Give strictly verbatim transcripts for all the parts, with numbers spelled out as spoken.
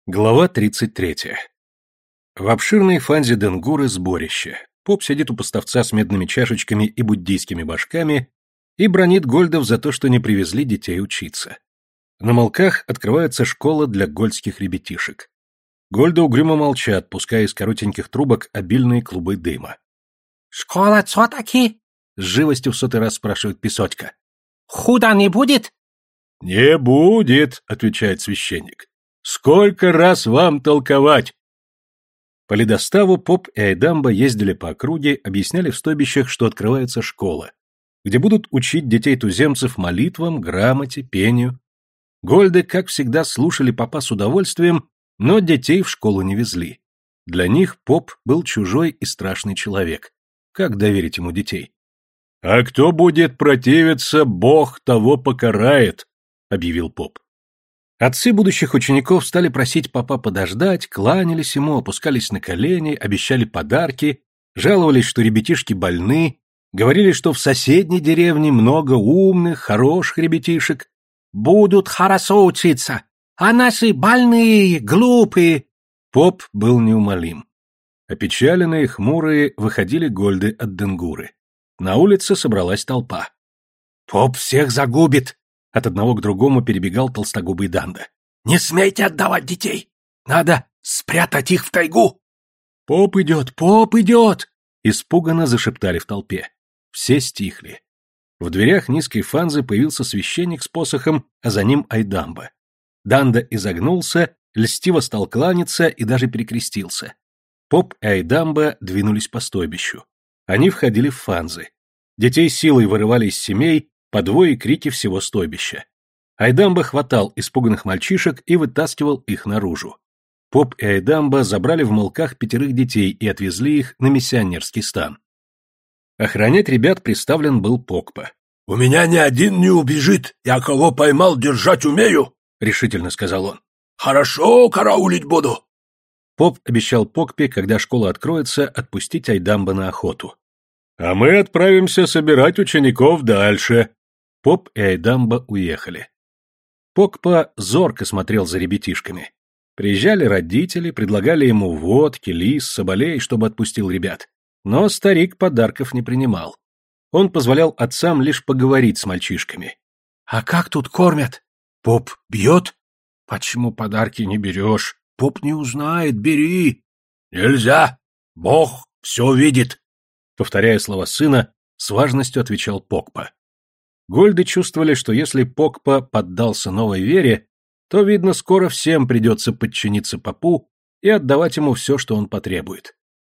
Глава тридцать третья. В обширной фанзе Денгуры сборище. Поп сидит у поставца с медными чашечками и буддийскими башками и бранит гольдов за то, что не привезли детей учиться. На молках открывается школа для гольдских ребятишек. Гольды угрюмо молчат, пуская из коротеньких трубок обильные клубы дыма. «Школа цо таки?» — с живостью в сотый раз спрашивает Песотька. «Худо не будет?» «Не будет», — отвечает священник. «Сколько раз вам толковать?» По ледоставу Поп и Айдамба ездили по округе, объясняли в стойбищах, что открывается школа, где будут учить детей-туземцев молитвам, грамоте, пению. Гольды, как всегда, слушали попа с удовольствием, но детей в школу не везли. Для них Поп был чужой и страшный человек. Как доверить ему детей? «А кто будет противиться, Бог того покарает», — объявил Поп. Отцы будущих учеников стали просить попа подождать, кланялись ему, опускались на колени, обещали подарки, жаловались, что ребятишки больны, говорили, что в соседней деревне много умных, хороших ребятишек. «Будут хорошо учиться, а наши больные, глупые». Поп был неумолим. Опечаленные, хмурые, выходили гольды от Денгуры. На улице собралась толпа. «Поп всех загубит!» От одного к другому перебегал толстогубый Данда. «Не смейте отдавать детей! Надо спрятать их в тайгу!» «Поп идет! Поп идет!» Испуганно зашептали в толпе. Все стихли. В дверях низкой фанзы появился священник с посохом, а за ним Айдамба. Данда изогнулся, льстиво стал кланяться и даже перекрестился. Поп и Айдамба двинулись по стойбищу. Они входили в фанзы. Детей силой вырывали из семей, по двое крики всего стойбища. Айдамба хватал испуганных мальчишек и вытаскивал их наружу. Поп и Айдамба забрали в молках пятерых детей и отвезли их на миссионерский стан. Охранять ребят приставлен был Покпа. «У меня ни один не убежит, я кого поймал, держать умею», — решительно сказал он. «Хорошо караулить буду». Поп обещал Покпе, когда школа откроется, отпустить Айдамба на охоту. «А мы отправимся собирать учеников дальше». Поп и Айдамба уехали. Покпа зорко смотрел за ребятишками. Приезжали родители, предлагали ему водки, лис, соболей, чтобы отпустил ребят. Но старик подарков не принимал. Он позволял отцам лишь поговорить с мальчишками. «А как тут кормят? Поп бьет? Почему подарки не берешь? Поп не узнает, бери». «Нельзя! Бог все видит!» Повторяя слова сына, с важностью отвечал Покпа. Гольды чувствовали, что если Покпа поддался новой вере, то, видно, скоро всем придется подчиниться попу и отдавать ему все, что он потребует.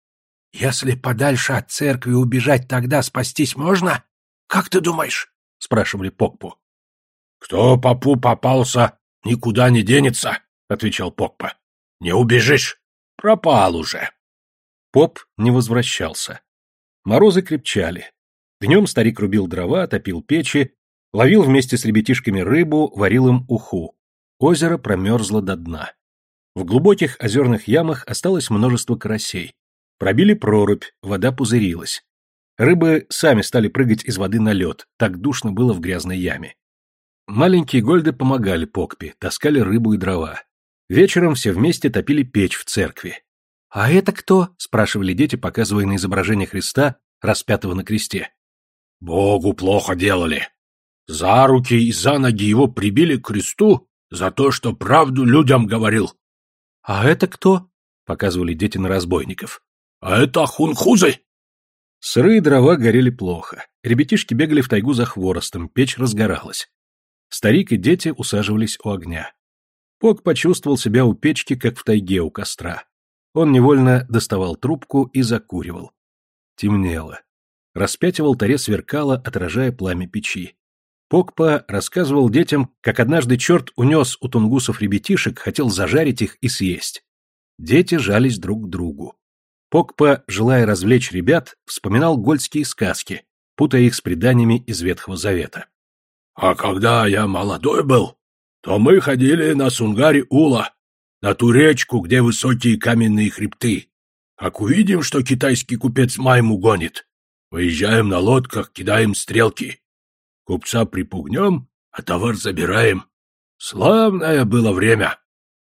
«Если подальше от церкви убежать, тогда спастись можно? Как ты думаешь?» — спрашивали Покпу. «Кто попу попался, никуда не денется», — отвечал Покпа. «Не убежишь, пропал уже». Поп не возвращался. Морозы крепчали. Днем старик рубил дрова, топил печи, ловил вместе с ребятишками рыбу, варил им уху. Озеро промерзло до дна. В глубоких озерных ямах осталось множество карасей. Пробили прорубь, вода пузырилась. Рыбы сами стали прыгать из воды на лед, так душно было в грязной яме. Маленькие гольды помогали Покпе, таскали рыбу и дрова. Вечером все вместе топили печь в церкви. «А это кто?» — спрашивали дети, показывая на изображение Христа, распятого на кресте. «Богу плохо делали. За руки и за ноги его прибили к кресту за то, что правду людям говорил». «А это кто?» — показывали дети на разбойников. «А это хунхузы». Сырые дрова горели плохо. Ребятишки бегали в тайгу за хворостом, печь разгоралась. Старик и дети усаживались у огня. Пок почувствовал себя у печки, как в тайге у костра. Он невольно доставал трубку и закуривал. Темнело. Распятие в алтаре сверкало, отражая пламя печи. Покпа рассказывал детям, как однажды черт унес у тунгусов ребятишек, хотел зажарить их и съесть. Дети жались друг к другу. Покпа, желая развлечь ребят, вспоминал гольдские сказки, путая их с преданиями из Ветхого Завета. «А когда я молодой был, то мы ходили на Сунгари-Ула, на ту речку, где высокие каменные хребты. Как увидим, что китайский купец майму гонит, выезжаем на лодках, кидаем стрелки. Купца припугнем, а товар забираем. Славное было время».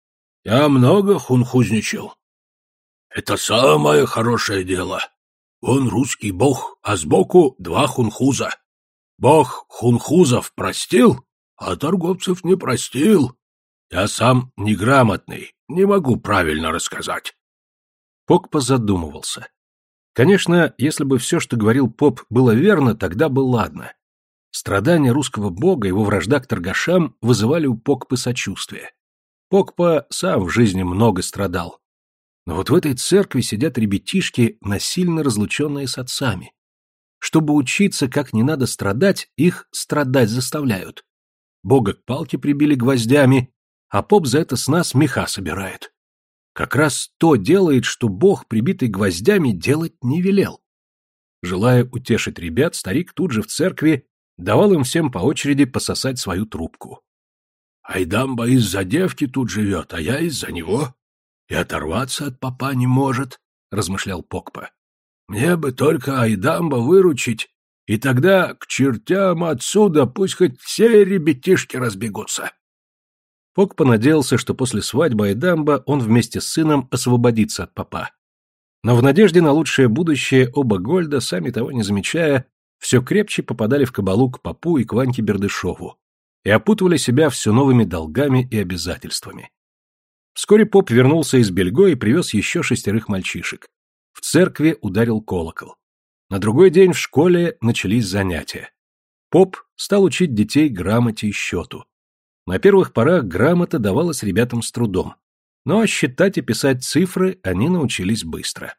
Я много хунхузничал. Это самое хорошее дело. Он русский бог, а сбоку два хунхуза. Бог хунхузов простил, а торговцев не простил. Я сам неграмотный, не могу правильно рассказать. Покпа задумывался. Конечно, если бы все, что говорил поп, было верно, тогда бы ладно. Страдания русского бога, его вражда к торгашам вызывали у Покпы сочувствие. Покпа сам в жизни много страдал. Но вот в этой церкви сидят ребятишки, насильно разлученные с отцами. Чтобы учиться, как не надо страдать, их страдать заставляют. Бога к палке прибили гвоздями, а поп за это с нас меха собирает. Как раз то делает, что Бог, прибитый гвоздями, делать не велел. Желая утешить ребят, старик тут же в церкви давал им всем по очереди пососать свою трубку. Айдамба из-за девки тут живет, а я из-за него. И оторваться от попа не может, — размышлял Покпа. Мне бы только Айдамба выручить, и тогда к чертям отсюда пусть хоть все ребятишки разбегутся. Покпа надеялся, что после свадьбы Айдамба он вместе с сыном освободится от попа. Но в надежде на лучшее будущее оба Гольда, сами того не замечая, все крепче попадали в кабалу к попу и к Ваньке Бердышеву и опутывали себя все новыми долгами и обязательствами. Вскоре поп вернулся из Бельго и привез еще шестерых мальчишек. В церкви ударил колокол. На другой день в школе начались занятия. Поп стал учить детей грамоте и счету. На первых порах грамота давалась ребятам с трудом, но считать и писать цифры они научились быстро.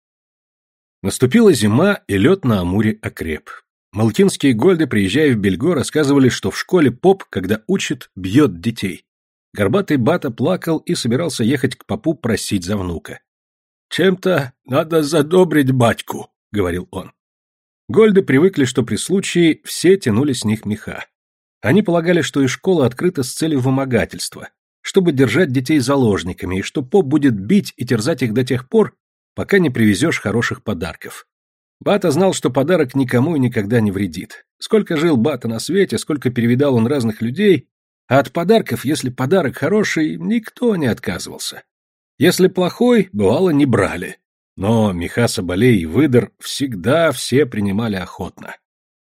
Наступила зима, и лед на Амуре окреп. Малкинские гольды, приезжая в Бельго, рассказывали, что в школе поп, когда учит, бьет детей. Горбатый Бата плакал и собирался ехать к попу просить за внука. «Чем-то надо задобрить батьку», — говорил он. Гольды привыкли, что при случае все тянули с них меха. Они полагали, что и школа открыта с целью вымогательства, чтобы держать детей заложниками, и что поп будет бить и терзать их до тех пор, пока не привезешь хороших подарков. Бата знал, что подарок никому и никогда не вредит. Сколько жил Бата на свете, сколько перевидал он разных людей, а от подарков, если подарок хороший, никто не отказывался. Если плохой, бывало, не брали. Но меха соболей и выдр всегда все принимали охотно.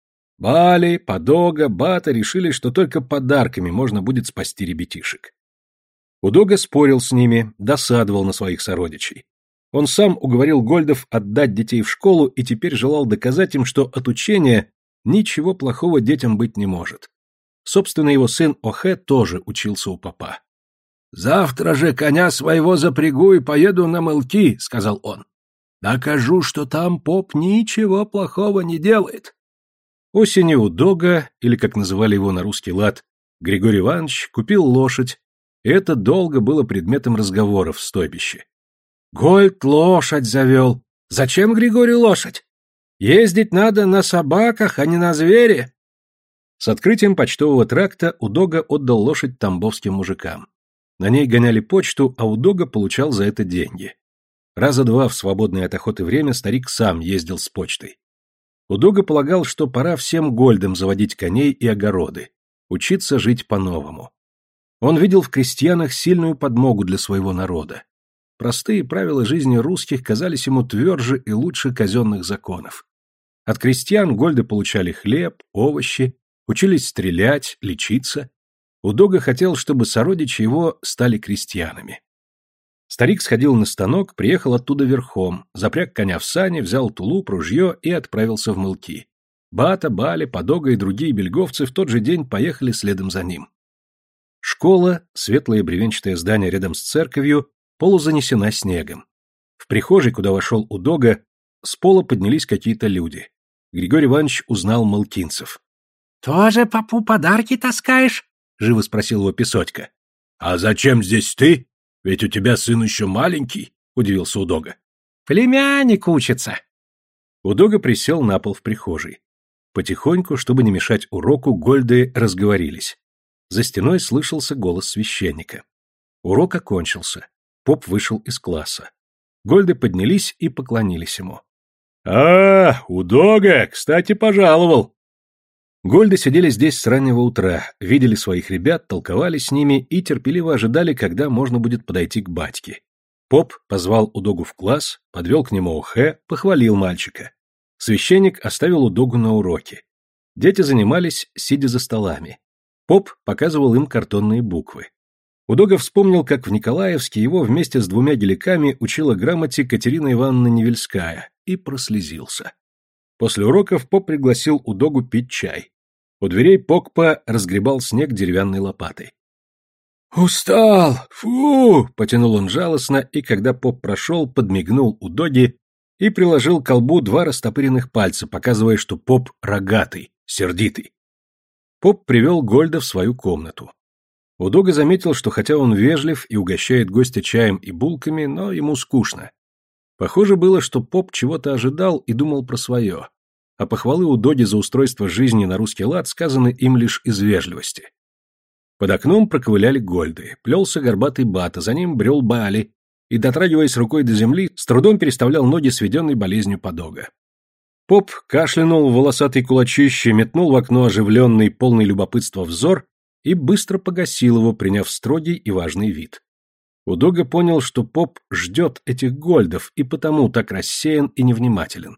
Бали, Подога, Бата решили, что только подарками можно будет спасти ребятишек. Удога спорил с ними, досадовал на своих сородичей. Он сам уговорил гольдов отдать детей в школу и теперь желал доказать им, что от учения ничего плохого детям быть не может. Собственно, его сын Охе тоже учился у попа. «Завтра же коня своего запрягу и поеду на мылки», — сказал он. «Докажу, что там поп ничего плохого не делает». Осенью Удога, или, как называли его на русский лад, Григорий Иванович, купил лошадь, и это долго было предметом разговоров в стойбище. «Гольд лошадь завел. Зачем Григорию лошадь? Ездить надо на собаках, а не на звере». С открытием почтового тракта Удога отдал лошадь тамбовским мужикам. На ней гоняли почту, а Удога получал за это деньги. Раза два в свободное от охоты время старик сам ездил с почтой. Удога полагал, что пора всем гольдам заводить коней и огороды, учиться жить по-новому. Он видел в крестьянах сильную подмогу для своего народа. Простые правила жизни русских казались ему тверже и лучше казенных законов. От крестьян гольды получали хлеб, овощи, учились стрелять, лечиться. Удога хотел, чтобы сородичи его стали крестьянами. Старик сходил на станок, приехал оттуда верхом, запряг коня в сани, взял тулуп, ружье и отправился в мылки. Бата, Бали, Подога и другие бельговцы в тот же день поехали следом за ним. Школа, светлое бревенчатое здание рядом с церковью, полузанесена снегом. В прихожей, куда вошел Удога, с пола поднялись какие-то люди. Григорий Иванович узнал малкинцев. — Тоже попу подарки таскаешь? — живо спросил его Песотька. — А зачем здесь ты? Ведь у тебя сын еще маленький, — удивился Удога. — Племянник учится. Удога присел на пол в прихожей. Потихоньку, чтобы не мешать уроку, гольды разговорились. За стеной слышался голос священника. Урок окончился. Поп вышел из класса. Гольды поднялись и поклонились ему. — А, Удога, кстати, пожаловал. Гольды сидели здесь с раннего утра, видели своих ребят, толковали с ними и терпеливо ожидали, когда можно будет подойти к батьке. Поп позвал Удогу в класс, подвел к нему Охе, похвалил мальчика. Священник оставил Удогу на уроке. Дети занимались, сидя за столами. Поп показывал им картонные буквы. Удога вспомнил, как в Николаевске его вместе с двумя геликами учила грамоте Катерина Ивановна Невельская, и прослезился. После уроков Поп пригласил Удогу пить чай. У дверей Покпа разгребал снег деревянной лопатой. «Устал! Фу!» — потянул он жалостно, и когда Поп прошел, подмигнул Удоге и приложил к колбу два растопыренных пальца, показывая, что Поп рогатый, сердитый. Поп привел Гольда в свою комнату. Удога заметил, что хотя он вежлив и угощает гостя чаем и булками, но ему скучно. Похоже было, что Поп чего-то ожидал и думал про свое, а похвалы Удоге за устройство жизни на русский лад сказаны им лишь из вежливости. Под окном проковыляли Гольды, плелся горбатый Бата, за ним брел Баали и, дотрагиваясь рукой до земли, с трудом переставлял ноги, сведенной болезнью подога. Поп кашлянул в волосатый кулачище, метнул в окно оживленный, полный любопытства взор и быстро погасил его, приняв строгий и важный вид. Удога понял, что Поп ждет этих Гольдов и потому так рассеян и невнимателен.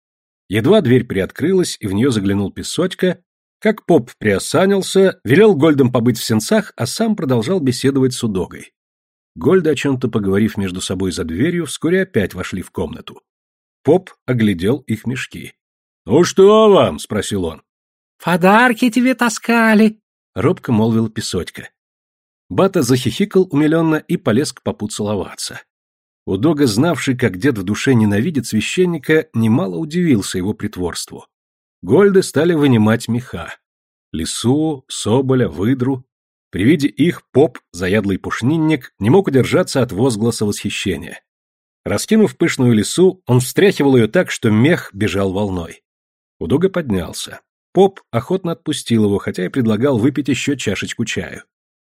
Едва дверь приоткрылась, и в нее заглянул Песочка, как Поп приосанился, велел Гольдам побыть в сенцах, а сам продолжал беседовать с Удогой. Гольды, о чем-то поговорив между собой за дверью, вскоре опять вошли в комнату. Поп оглядел их мешки. «Ну что вам?» — спросил он. «Подарки тебе таскали», — робко молвил Песочка. Бата захихикал умиленно и полез к попу целоваться. Удога, знавший, как дед в душе ненавидит священника, немало удивился его притворству. Гольды стали вынимать меха. Лису, соболя, выдру. При виде их Поп, заядлый пушнинник, не мог удержаться от возгласа восхищения. Раскинув пышную лису, он встряхивал ее так, что мех бежал волной. Удога поднялся. Поп охотно отпустил его, хотя и предлагал выпить еще чашечку чаю.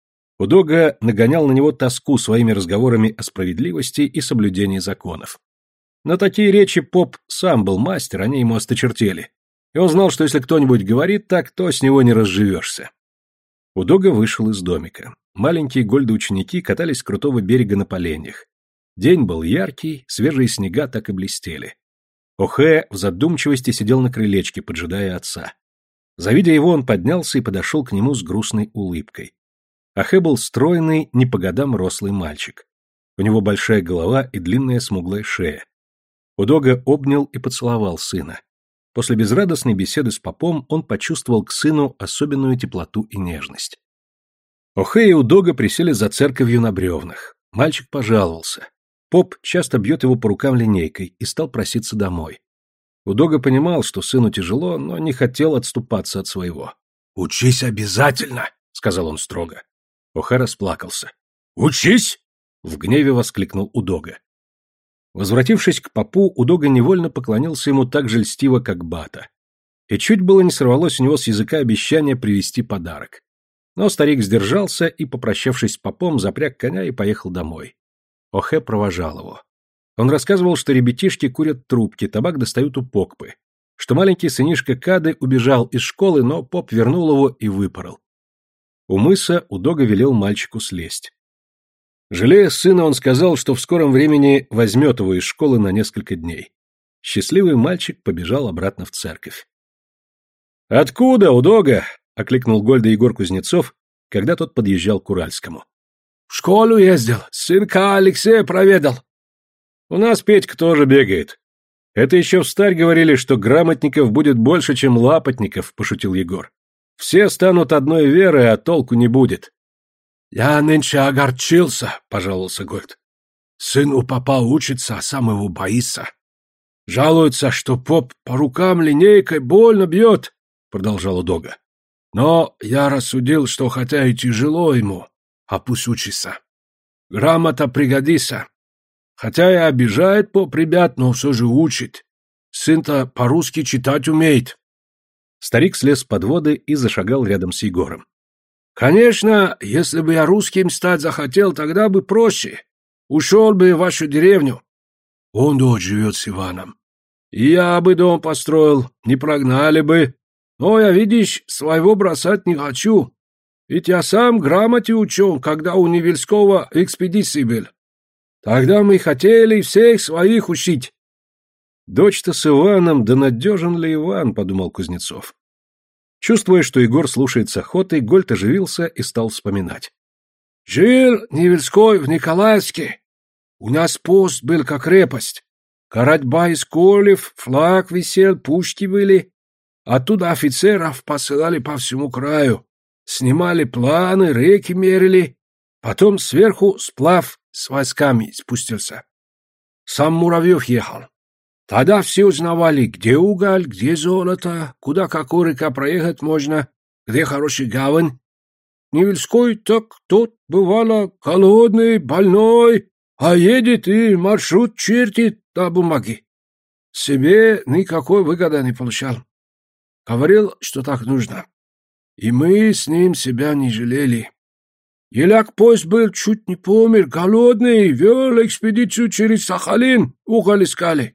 Удога нагонял на него тоску своими разговорами о справедливости и соблюдении законов. На такие речи Поп сам был мастер, они ему осточертели. И он знал, что если кто-нибудь говорит так, то с него не разживешься. Удога вышел из домика. Маленькие гольды-ученики катались с крутого берега на поленьях. День был яркий, свежие снега так и блестели. Охе в задумчивости сидел на крылечке, поджидая отца. Завидя его, он поднялся и подошел к нему с грустной улыбкой. Охе был стройный, не по годам рослый мальчик. У него большая голова и длинная смуглая шея. Удога обнял и поцеловал сына. После безрадостной беседы с попом он почувствовал к сыну особенную теплоту и нежность. Охе и Удога присели за церковью на бревнах. Мальчик пожаловался. Поп часто бьет его по рукам линейкой и стал проситься домой. Удога понимал, что сыну тяжело, но не хотел отступаться от своего. «Учись обязательно», — сказал он строго. Охе расплакался. «Учись!» — в гневе воскликнул Удога. Возвратившись к попу, Удога невольно поклонился ему так же льстиво, как Бата. И чуть было не сорвалось у него с языка обещание привезти подарок. Но старик сдержался и, попрощавшись с попом, запряг коня и поехал домой. Охе провожал его. Он рассказывал, что ребятишки курят трубки, табак достают у Покпы, что маленький сынишка Кады убежал из школы, но поп вернул его и выпорол. У мыса Удога велел мальчику слезть. Жалея сына, он сказал, что в скором времени возьмет его из школы на несколько дней. Счастливый мальчик побежал обратно в церковь. «Откуда, Удога?» — окликнул Гольда Егор Кузнецов, когда тот подъезжал к Уральскому. «В школу ездил, сынка Алексея проведал». «У нас Петька тоже бегает. Это еще встарь говорили, что грамотников будет больше, чем лапотников», — пошутил Егор. «Все станут одной верой, а толку не будет». «Я нынче огорчился», — пожаловался Гольд. «Сын у попа учится, а сам его боится. Жалуется, что поп по рукам линейкой больно бьет», — продолжал Удога. «Но я рассудил, что хотя и тяжело ему, а пусть учится. Грамота пригодится. Хотя и обижает поп ребят, но все же учит. Сын-то по-русски читать умеет». Старик слез с подводы и зашагал рядом с Егором. «Конечно, если бы я русским стать захотел, тогда бы проще. Ушел бы в вашу деревню. Он дочь живет с Иваном. И я бы дом построил, не прогнали бы. Но я, видишь, своего бросать не хочу. Ведь я сам грамоте учил, когда у Невельского экспедиции был. Тогда мы хотели всех своих учить. Дочь-то с Иваном, да надежен ли Иван, подумал Кузнецов. Чувствуя, что Егор слушает с охотой, Гольд оживился и стал вспоминать. Жил Невельской в Николаевске. У нас пост был как крепость. Каратьба из колев, флаг висел, пушки были. Оттуда офицеров посылали по всему краю. Снимали планы, реки мерили. Потом сверху сплав с войсками спустился. Сам Муравьев ехал. Тогда все узнавали, где уголь, где золото, куда какой река проехать можно, где хороший гавань. Невельской так тот, бывало, голодный, больной, а едет и маршрут чертит на бумаге. Себе никакой выгоды не получал. Говорил, что так нужно. И мы с ним себя не жалели. Еляк поезд был, чуть не помер, голодный, вел экспедицию через Сахалин, уголь искали.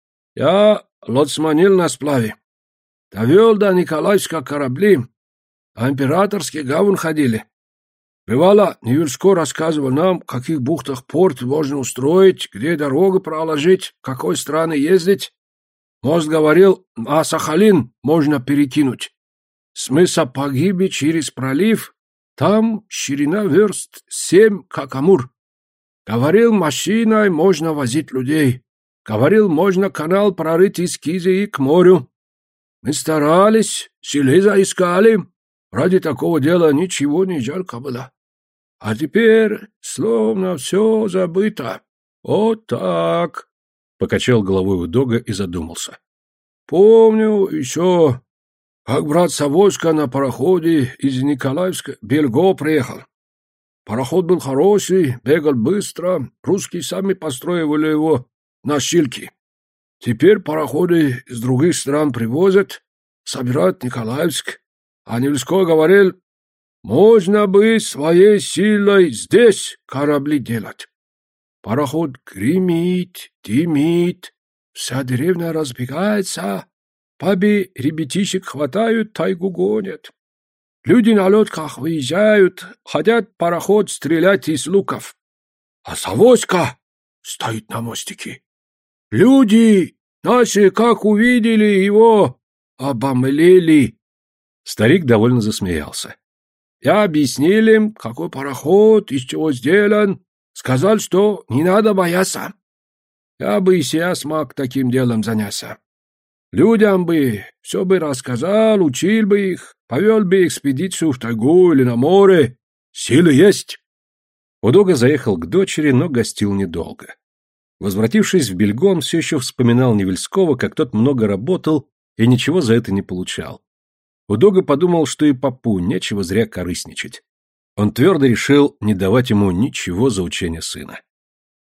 Я лоцманил на сплаве. Довел до Николаевска корабли, а императорский гавань ходили. Бывало, Невельской рассказывал нам, в каких бухтах порт можно устроить, где дорогу проложить, в какой страны ездить. Мост говорил, а Сахалин можно перекинуть. С мыса Погиби через пролив, там ширина верст семь, как Амур. Говорил, машиной можно возить людей. Говорил, можно канал прорыть из Кизии к морю. Мы старались, железо искали. Ради такого дела ничего не жалко было. А теперь словно все забыто. Вот так. Покачал головой Удога и задумался. Помню еще, как брат Савойска на пароходе из Николаевска Бельго приехал. Пароход был хороший, бегал быстро, русские сами построивали его на щильки. Теперь пароходы из других стран привозят, собирают Николаевск. А Невельской говорил, можно бы своей силой здесь корабли делать. Пароход гремит, дымит, вся деревня разбегается, бабы ребятишек хватают, тайгу гонят. Люди на лодках выезжают, хотят пароход стрелять из луков. А Савойска стоит на мостике. Люди наши, как увидели его, обомлели. Старик довольно засмеялся. Я объяснил им, какой пароход, из чего сделан. Сказал, что не надо бояться. Я бы и себя смог таким делом заняться. Людям бы все бы рассказал, учил бы их, повел бы экспедицию в тайгу или на море. Силы есть. Удога заехал к дочери, но гостил недолго. Возвратившись в Бельго, он все еще вспоминал Невельского, как тот много работал и ничего за это не получал. Удога подумал, что и попу нечего зря корыстничать. Он твердо решил не давать ему ничего за учение сына.